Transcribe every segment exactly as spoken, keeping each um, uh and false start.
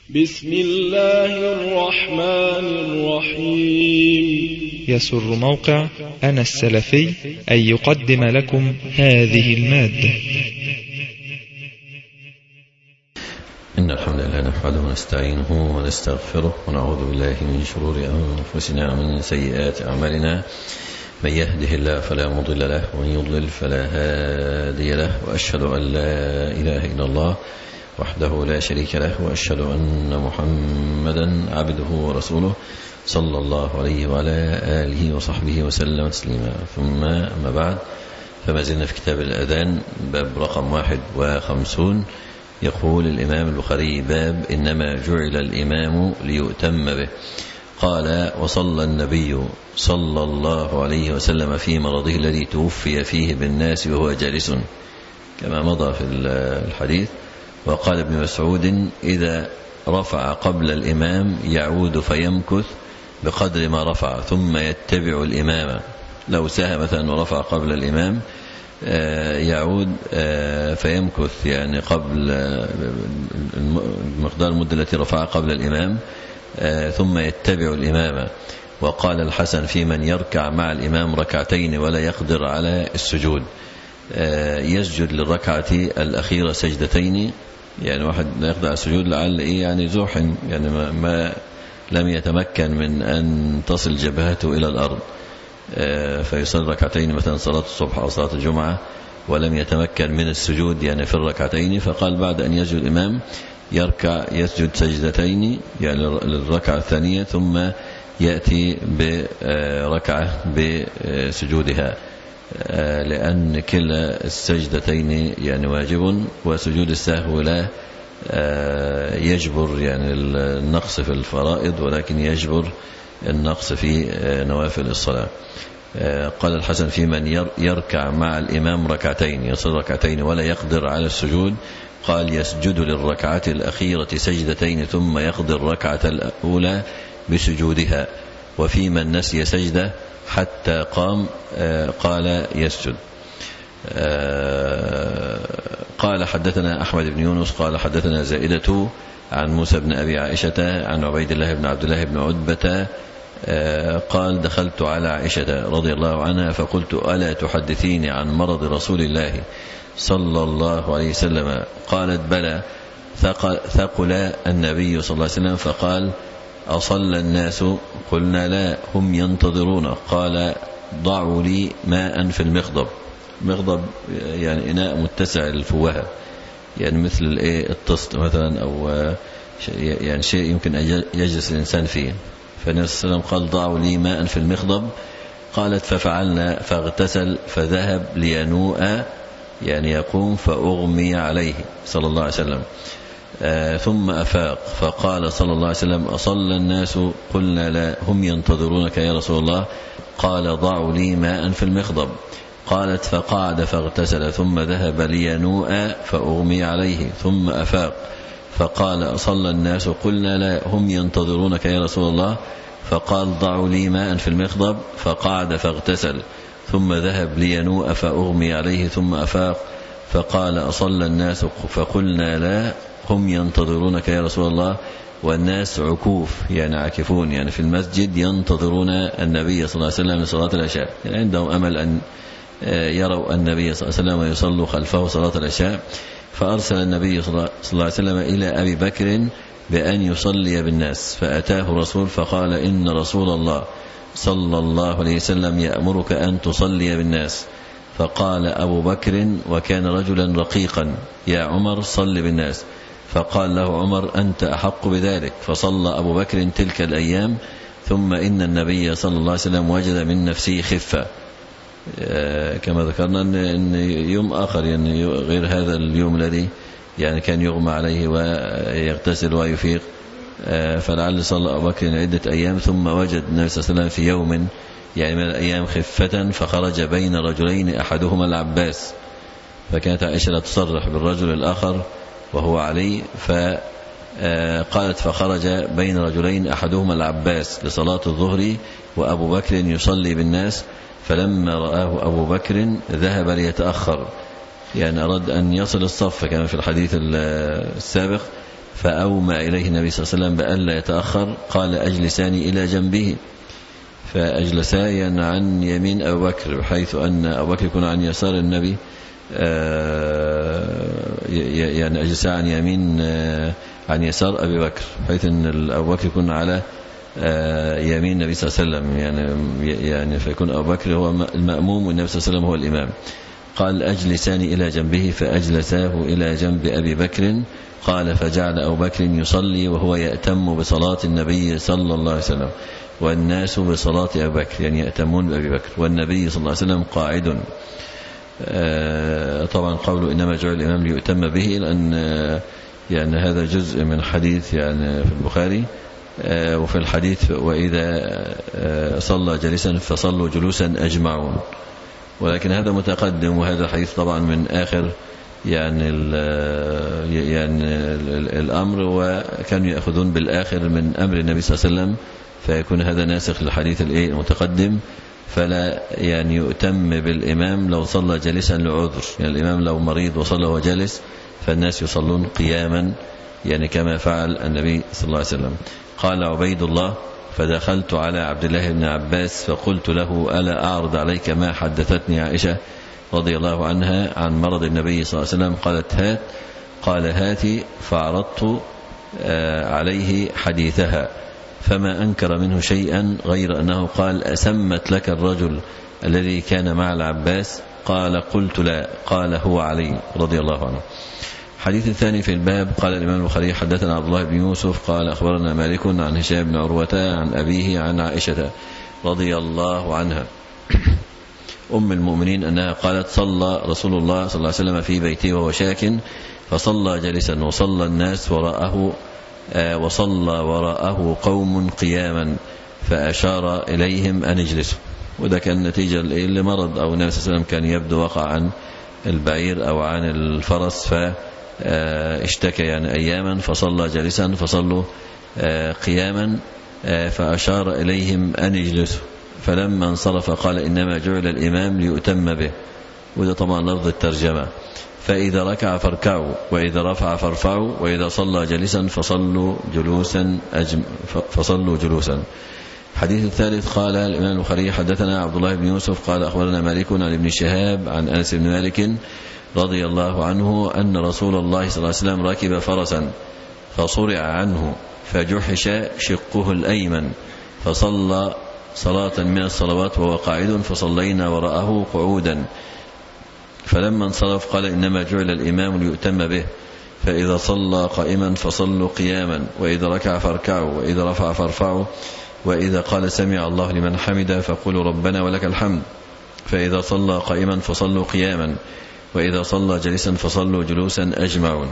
بسم الله الرحمن الرحيم. يسر موقع أنا السلفي أن يقدم لكم هذه المادة. إن الحمد لله نحمده ونستعينه ونستغفره ونعوذ بالله من شرور أنفسنا ومن سيئات أعمالنا. من يهده الله فلا مضل له ومن يضلل فلا هادي له، وأشهد أن لا إله إلا الله وحده لا شريك له، وأشهد أن محمدا عبده ورسوله صلى الله عليه وعلى آله وصحبه وسلم تسليما. ثم أما بعد، فما زلنا في كتاب الأذان باب رقم واحد وخمسون. يقول الإمام البخاري: باب إنما جعل الإمام ليؤتم به. قال: وصلى النبي صلى الله عليه وسلم في مرضه الذي توفي فيه بالناس وهو جالس، كما مضى في الحديث. وقال ابن مسعود: إذا رفع قبل الإمام يعود فيمكث بقدر ما رفع ثم يتبع الإمام. لو سهى مثلا ورفع قبل الإمام يعود فيمكث يعني قبل مقدار المدة التي رفعها قبل الإمام ثم يتبع الإمام. وقال الحسن: في من يركع مع الإمام ركعتين ولا يقدر على السجود، يسجد للركعة الأخيرة سجدتين، يعني واحد لا يقدر على السجود لعل إيه يعني زوحن، يعني ما, ما لم يتمكن من أن تصل جبهته إلى الأرض، فيصلي ركعتين مثلا صلاة الصبح أو صلاة الجمعة ولم يتمكن من السجود يعني في الركعتين، فقال بعد أن يسجد الإمام يركع يسجد سجدتين يعني للركعة الثانية ثم يأتي بركعة بسجودها، لأن كلا السجدتين يعني واجب، وسجود السهو لا يجبر يعني النقص في الفرائض، ولكن يجبر النقص في نوافل الصلاة. قال الحسن: في من يركع مع الإمام ركعتين يصلي ركعتين ولا يقدر على السجود، قال يسجد للركعة الأخيرة سجدتين ثم يقضي الركعة الأولى بسجودها. وفي من نسي سجدة حتى قام قال يسجد. قال: حدثنا أحمد بن يونس قال حدثنا زائدة عن موسى بن أبي عائشة عن عبيد الله بن عبد الله بن عتبة قال: دخلت على عائشة رضي الله عنها فقلت: ألا تحدثيني عن مرض رسول الله صلى الله عليه وسلم؟ قالت: بلى. ثقل النبي صلى الله عليه وسلم فقال: أصلى الناس؟ قلنا: لا، هم ينتظرون. قال: ضعوا لي ماء في المخضب. مخضب يعني إناء متسع الفوهة، يعني مثل الايه الطست مثلا، أو يعني شيء يمكن أن يجلس الإنسان فيه. فالنبي صلى الله عليه وسلم قال: ضعوا لي ماء في المخضب. قالت: ففعلنا فاغتسل فذهب لينوء يعني يقوم فأغمي عليه صلى الله عليه وسلم. آه ثم أفاق فقال صلى الله عليه وسلم: أصلى الناس؟ قلنا: لا، هم ينتظرونك يا رسول الله. قال: ضعوا لي ماء في المخضب. قالت: فقعد فاغتسل ثم ذهب لينوء فأغمي عليه ثم أفاق فقال: أصلى الناس؟ قلنا: لا، هم ينتظرونك يا رسول الله. فقال: ضعوا لي ماء في المخضب. فقعد فاغتسل ثم ذهب لينوء فأغمي عليه ثم أفاق فقال: أصلى الناس؟ فقلنا: لا، هم ينتظرونك يا رسول الله. والناس عكوف يعني عاكفون يعني في المسجد ينتظرون النبي صلى الله عليه وسلم لصلاة العشاء، يعني عندهم أمل أن يروا النبي صلى الله عليه وسلم ويصلوا خلفه صلاة العشاء. فأرسل النبي صلى الله عليه وسلم إلى أبي بكر بأن يصلي بالناس، فأتاه رسول فقال: إن رسول الله صلى الله عليه وسلم يأمرك أن تصلي بالناس. فقال أبو بكر وكان رجلا رقيقا: يا عمر صل بالناس. فقال له عمر: أنت أحق بذلك. فصلى أبو بكر تلك الأيام. ثم إن النبي صلى الله عليه وسلم وجد من نفسه خفة، كما ذكرنا أن يوم آخر يعني غير هذا اليوم الذي يعني كان يغمى عليه ويغتسل ويفيق، فلعل صلى أبو بكر عدة أيام ثم وجد النبي صلى الله عليه وسلم في يوم يعني من الأيام خفة، فخرج بين رجلين أحدهما العباس، فكانت عائشة لا تصرح بالرجل الآخر وهو علي، فقالت: فخرج بين رجلين أحدهما العباس لصلاة الظهر وأبو بكر يصلي بالناس، فلما رآه أبو بكر ذهب ليتأخر، يعني أراد أن يصل الصف كما في الحديث السابق فأومى إليه النبي صلى الله عليه وسلم بألا يتأخر، قال أجلساني إلى جنبه، فأجلسا عن يمين أبو بكر، بحيث أن أبو بكر يكون عن يسار النبي، يعني أجلسا عن يمين عن يسار أبي بكر، بحيث أن أبو بكر يكون على يمين النبي صلى الله عليه وسلم، يعني يعني فيكون أبو بكر هو المأموم والنبي صلى الله عليه وسلم هو الإمام. قال أجلساني إلى جنبه، فأجلساه إلى جنب أبي بكر. قال فجعل أبو بكر يصلي وهو يأتم بصلاة النبي صلى الله عليه وسلم، والناس بصلاة أبي بكر، يعني يأتمون بأبي بكر، والنبي صلى الله عليه وسلم قاعد. طبعا قوله إنما جعل الإمام ليؤتم به، لأن يعني هذا جزء من حديث يعني في البخاري، وفي الحديث وإذا صلى جالسا فصلوا جلوسا أجمعون، ولكن هذا متقدم، وهذا حديث طبعا من آخر يعني ال يعني ال الأمر، وكانوا يأخذون بالآخر من أمر النبي صلى الله عليه وسلم، فيكون هذا ناسخ للحديث المتقدم. فلا يعني يؤتم بالإمام لو صلى جالسا لعذر، يعني الإمام لو مريض وصلى وهو جالس فالناس يصلون قياما، يعني كما فعل النبي صلى الله عليه وسلم. قال عبيد الله فدخلت على عبد الله بن عباس فقلت له ألا أعرض عليك ما حدثتني عائشة رضي الله عنها عن مرض النبي صلى الله عليه وسلم؟ قالت هات. قال هاتي، فعرضت عليه حديثها فما أنكر منه شيئا، غير أنه قال أسمت لك الرجل الذي كان مع العباس؟ قال قلت لا. قال هو علي رضي الله عنه. حديث الثاني في الباب. قال الإمام البخاري حدثنا عبد الله بن يوسف قال أخبرنا مالك عن هشام بن عروة عن أبيه عن عائشة رضي الله عنها أم المؤمنين أنها قالت صلى رسول الله صلى الله عليه وسلم في بيته وهو شاك، فصلى جالسا وصلى الناس وراءه وصلى وراءه قوم قياما، فأشار إليهم أن اجلسوا. وده كان نتيجة لمرض أو النبي صلى الله عليه وسلم كان يبدو وقع عن البعير أو عن الفرس، فاشتكى يعني أياما، فصلى جالسا فصلوا قياما، فأشار إليهم أن اجلسوا. فلما انصرف قال إنما جعل الإمام ليؤتم به، وده طبعا لفظ الترجمة، فإذا ركع فاركعوا وإذا رفع فارفعوا وإذا صلى جالسا فصلوا جلوسا أجم فصلوا جلوسا. حديث الثالث. قال الإمام البخاري حدثنا عبد الله بن يوسف قال أخبرنا مالك عن ابن شهاب عن أنس بن مالك رضي الله عنه أن رسول الله صلى الله عليه وسلم ركب فرسا فصرع عنه فجحش شقه الأيمن، فصلى صلاة من الصلوات وهو قاعد، فصلينا وراءه قعودا. فلما انصرف قال إنما جعل الإمام ليؤتم به، فإذا صلى قائما فصلوا قياما، وإذا ركع فاركعوا وإذا رفع فارفعوا، وإذا قال سمع الله لمن حمده فقولوا ربنا ولك الحمد، فإذا صلى قائما فصلوا قياما، وإذا صلى جالسا فصلوا جلوسا أجمعون.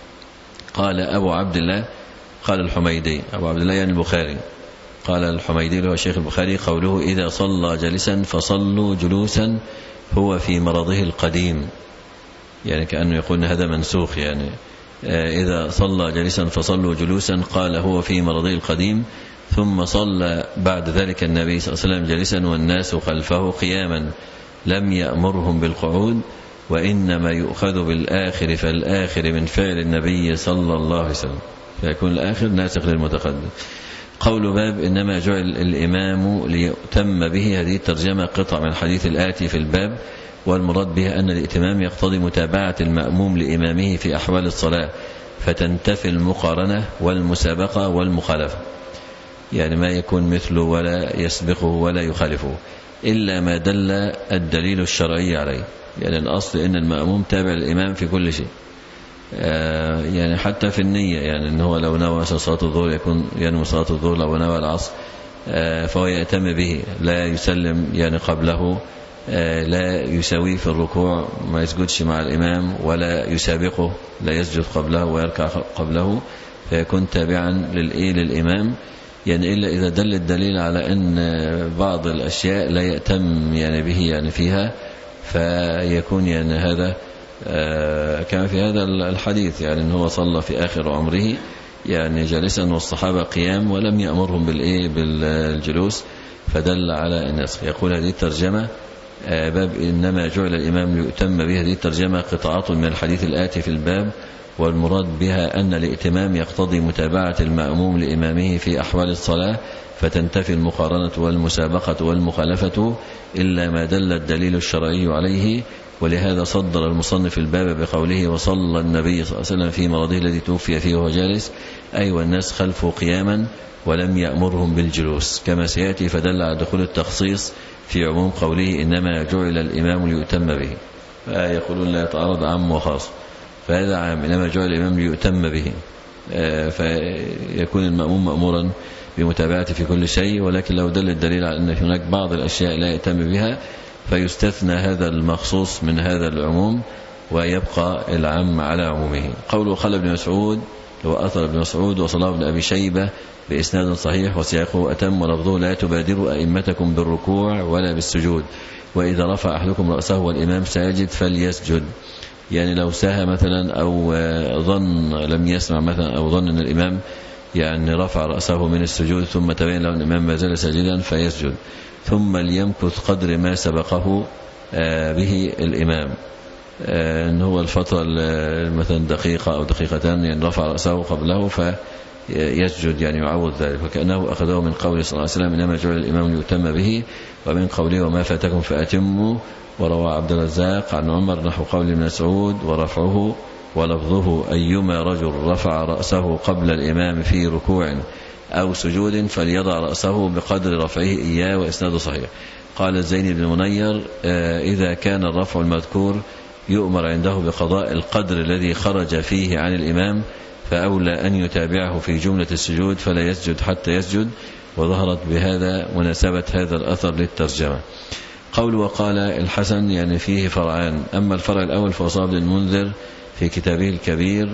قال أبو عبد الله قال الحميدي، أبو عبد الله يعني البخاري، قال الحميدي له الشيخ البخاري قوله إذا صلى جالسا فصلوا جلوسا هو في مرضه القديم، يعني كأنه يقول هذا منسوخ، يعني إذا صلى جالسا فصلوا جلوسا قال هو في مرضه القديم. ثم صلى بعد ذلك النبي صلى الله عليه وسلم جالسا والناس خلفه قياما، لم يأمرهم بالقعود، وإنما يؤخذ بالآخر فالآخر من فعل النبي صلى الله عليه وسلم، فيكون الآخر ناسخ للمتقدم. قول باب إنما جعل الإمام ليؤتم به، هذه الترجمة قطع من الحديث الآتي في الباب، والمراد بها أن الائتمام يقتضي متابعة المأموم لإمامه في أحوال الصلاة، فتنتفي المقارنة والمسابقة والمخالفة، يعني ما يكون مثله ولا يسبقه ولا يخالفه إلا ما دل الدليل الشرعي عليه، يعني الأصل إن المأموم تابع الإمام في كل شيء، آه يعني حتى في النية، يعني إنه لو نوى صلاة الظهر يكون ينوي صلاة الظهر، لو نوى العصر آه فهو يأتم به، لا يسلم يعني قبله، آه لا يسوي في الركوع، ما يسجدش مع الإمام، ولا يسابقه، لا يسجد قبله ويركع قبله، فيكون تابعا للإيه للإمام، يعني إلا إذا دل الدليل على أن بعض الأشياء لا يأتم يعني به يعني فيها، فيكون يعني هذا آه كان في هذا الحديث، يعني أنه هو صلى في آخر عمره يعني جالسا والصحابة قيام، ولم يأمرهم بالإيه بالجلوس، فدل على النسخ. يقول هذه الترجمة آه باب إنما جعل الإمام ليؤتم به، هذه الترجمة قطعات من الحديث الآتي في الباب، والمراد بها أن الائتمام يقتضي متابعة المأموم لإمامه في أحوال الصلاة، فتنتفي المقارنة والمسابقة والمخالفة إلا ما دل الدليل الشرعي عليه. ولهذا صدر المصنف الباب بقوله: وصلى النبي صلى الله عليه وسلم في مرضه الذي توفي فيه وهو جالس، أي والناس خلفه قياما ولم يأمرهم بالجلوس، كما سيأتي. فدل على دخول التخصيص في عموم قوله: إنما جعل الإمام ليؤتم به. فيقولون لا يتعارض عام وخاص، فهذا عام، إنما جعل الإمام ليؤتم به، فيكون المأموم مأمورا بمتابعته في كل شيء. ولكن لو دل الدليل على أن هناك بعض الأشياء لا يأتم بها فيستثنى هذا المخصوص من هذا العموم ويبقى العام على عمومه. قوله: قال ابن مسعود، هو أثر ابن مسعود وصلاه ابن أبي شيبة بإسناد صحيح وسياقه أتم ولفظه: لا تبادروا أئمتكم بالركوع ولا بالسجود، وإذا رفع أحدكم رأسه والإمام ساجد فليسجد. يعني لو ساهى مثلا أو ظن لم يسمع مثلا أو ظن أن الإمام يعني رفع رأسه من السجود ثم تبين له أن الإمام ما زال ساجدا فيسجد، ثم ليمكث قدر ما سبقه به الإمام، أن هو الفترة مثلا دقيقة أو دقيقتان، يعني رفع رأسه قبله فيسجد، يعني يعوض ذلك. وكأنه أخذه من قوله صلى الله عليه وسلم: إنما جعل الإمام ليؤتم به، ومن قوله: وما فاتكم فأتموا. وروى عبد الرزاق عن عمر نحو قول ابن مسعود ورفعه ولفظه: أيما رجل رفع رأسه قبل الإمام في ركوع أو سجود فليضع رأسه بقدر رفعه إياه، وإسناده صحيح. قال الزيني بن منير: إذا كان الرفع المذكور يؤمر عنده بقضاء القدر الذي خرج فيه عن الإمام، فأولى أن يتابعه في جملة السجود فلا يسجد حتى يسجد. وظهرت بهذا مناسبة هذا الأثر للترجمة. قول وقال الحسن يعني فيه فرعان، أما الفرع الأول فأصاب المنذر في كتابه الكبير،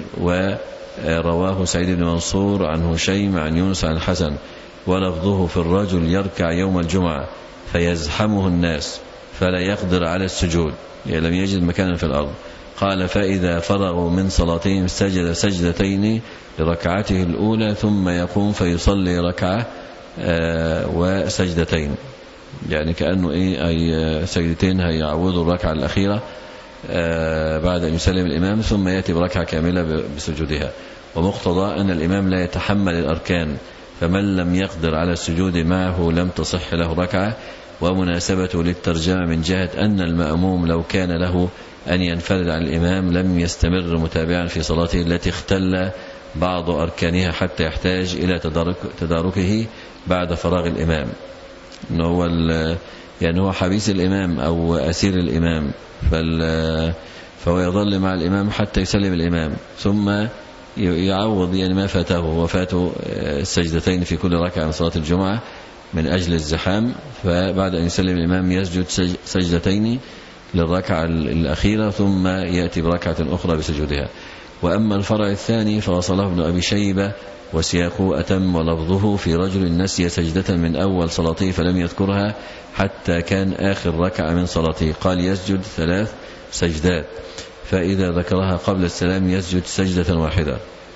ورواه سعيد بن منصور عن هشيم عن يونس عن الحسن، ولفظه: في الرجل يركع يوم الجمعة فيزحمه الناس فلا يقدر على السجود، يعني لم يجد مكانا في الأرض. قال: فإذا فرغوا من صلاتهم سجد سجدتين لركعته الأولى ثم يقوم فيصلي ركعة وسجدتين، يعني كأنه إيه أي سجدتين هيعوضوا الركعة الأخيرة بعد أن يسلم الإمام، ثم يأتي بركعة كاملة بسجودها. ومقتضى أن الإمام لا يتحمل الأركان، فمن لم يقدر على السجود معه لم تصح له ركعة. ومناسبته للترجمة من جهة أن المأموم لو كان له أن ينفرد عن الإمام لم يستمر متابعا في صلاته التي اختل بعض أركانها حتى يحتاج إلى تدارك تداركه بعد فراغ الإمام. إنه هو يعني هو حبيس الإمام أو أسير الإمام، فهو يظل مع الإمام حتى يسلم الإمام، ثم يعوض يعني ما فاته، وفاته السجدتين في كل ركعة من صلاة الجمعة من أجل الزحام، فبعد أن يسلم الإمام يسجد سجدتين للركعة الأخيرة ثم يأتي بركعة أخرى بسجودها. وأما الفرع الثاني فوصله ابن أبي شيبة وسياقه أتم، ولفظه: في رجل نسي سجدة من أول صلاته فلم يذكرها حتى كان آخر ركعة من صلاته، قال: يسجد ثلاث سجدات، فإذا ذكرها قبل السلام يسجد سجدة واحدة.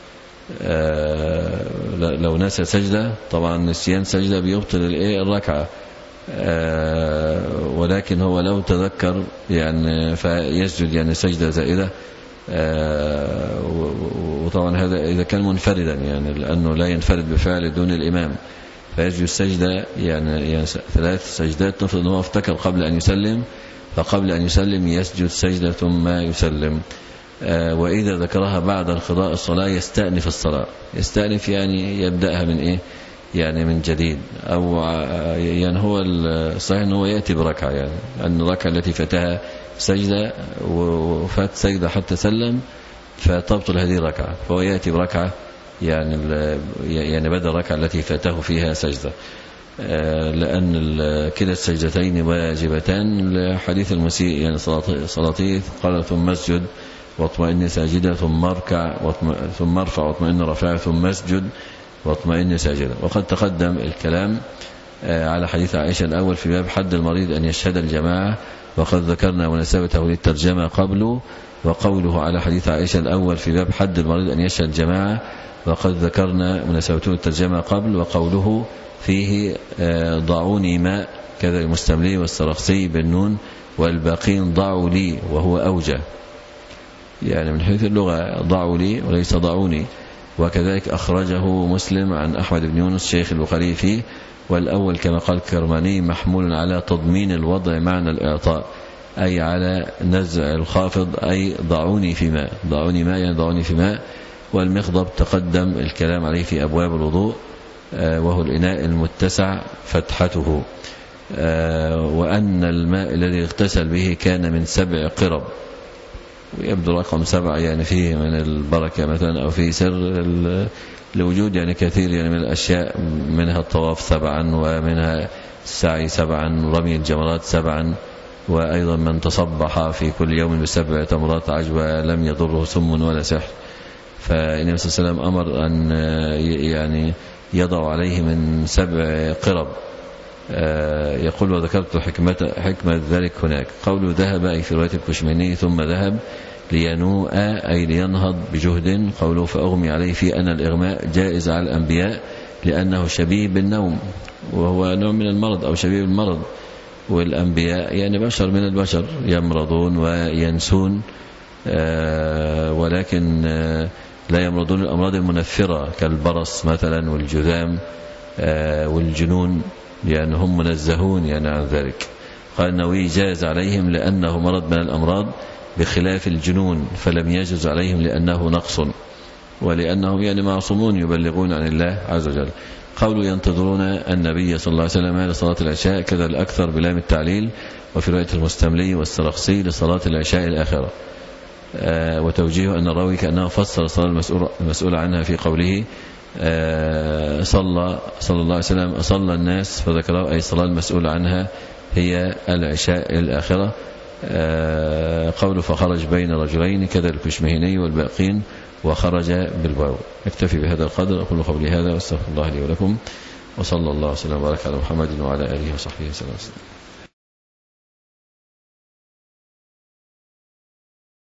آه لو نسى سجدة، طبعا نسيان سجدة بيبطل الركعة، آه ولكن هو لو تذكر يعني فيسجد يعني سجدة زائدة. آه وطبعا هذا إذا كان منفردا، يعني لأنه لا ينفرد بفعل دون الإمام، فيسجد سجدة يعني, يعني ثلاث سجدات. نفرض أنه افتكر قبل أن يسلم، فقبل أن يسلم يسجد سجدة ثم يسلم. آه وإذا ذكرها بعد انقضاء الصلاة يستأنف الصلاة. يستأنف يعني يبدأها من إيه؟ يعني من جديد، أو يعني هو الصحيح أنه يأتي بركعة، يعني أن الركعة التي فاتها سجدة وفات سجدة حتى سلم فتبطل هذه الركعة، فهو يأتي بركعة يعني يعني بدل الركعة التي فاته فيها سجدة، لأن كلا السجدتين واجبتان لحديث المسيء يعني صلاته قال: ثم اسجد واطمئن ساجدا ثم اركع ثم ارفع واطمئن رافعا ثم اسجد واطمئن ساجدا. وقد تقدم الكلام على حديث عائشة الأول في باب حد المريض أن يشهد الجماعة، وقد ذكرنا مناسبته للترجمة قبله. وقوله على حديث عائشة الأول في باب حد المريض أن يشهد الجماعة، وقد ذكرنا مناسبته للترجمة قبل. وقوله فيه ضعوني ماء كذا المستملي والسرخسي بالنون، والباقين ضعوا لي وهو أوجه. يعني من حيث اللغة ضعوا لي وليس ضعوني. وكذلك أخرجه مسلم عن أحمد بن يونس شيخ البخاري فيه، والأول كما قال الكرماني محمول على تضمين الوضع معنى الإعطاء، أي على نزع الخافض، أي ضعوني في ماء، ضعوني ماء يعني ضعوني في ماء. والمخضب تقدم الكلام عليه في أبواب الوضوء، وهو الإناء المتسع فتحته. وأن الماء الذي اغتسل به كان من سبع قرب، ويبدو رقم سبع يعني فيه من البركة مثلا، أو فيه سر لوجود يعني كثير يعني من الأشياء، منها الطواف سبعا، ومنها السعي سبعا، ورمي الجمرات سبعا، وأيضا من تصبح في كل يوم بسبع تمرات عجوة لم يضره سم ولا سحر. فالنبي صلى الله عليه وسلم أمر أن يعني يضع عليه من سبع قرب. يقول وذكرت حكمة, حكمة ذلك هناك. قوله ذهب أي في رواية الكشميني ثم ذهب لينوء أي لينهض بجهد. قوله فأغمي عليه في أن الإغماء جائز على الأنبياء لأنه شبيه بالنوم، وهو نوع من المرض أو شبيه بالمرض، والأنبياء يعني بشر من البشر يمرضون وينسون، ولكن لا يمرضون الأمراض المنفرة كالبرص مثلا والجذام والجنون، لأنهم يعني منزهون يعني عن ذلك. قال النووي جاز عليهم لأنه مرض من الأمراض بخلاف الجنون، فلم يجز عليهم لأنه نقص، ولأنهم يعني معصومون يبلغون عن الله عز وجل. قولوا ينتظرون النبي صلى الله عليه وسلم لصلاة العشاء، كذا الأكثر بلام التعليل. وفي رواية المستملي والسرخسي لصلاة العشاء الآخرة. آه وتوجيه أن الراوي كأنه فسر الصلاة المسؤول, المسؤول عنها في قوله آه صلى صلى الله عليه وسلم صلى الناس فذكره، أي الصلاة المسؤول عنها هي العشاء الآخرة. آه قوله فخرج بين رجلين، كذا الكشمهيني والباقين وخرج بالواو. اكتفي بهذا القدر، أقول قولي هذا واستغفر الله لي ولكم، وصلى الله وسلم وبارك على محمد وعلى آله وصحبه وسلم.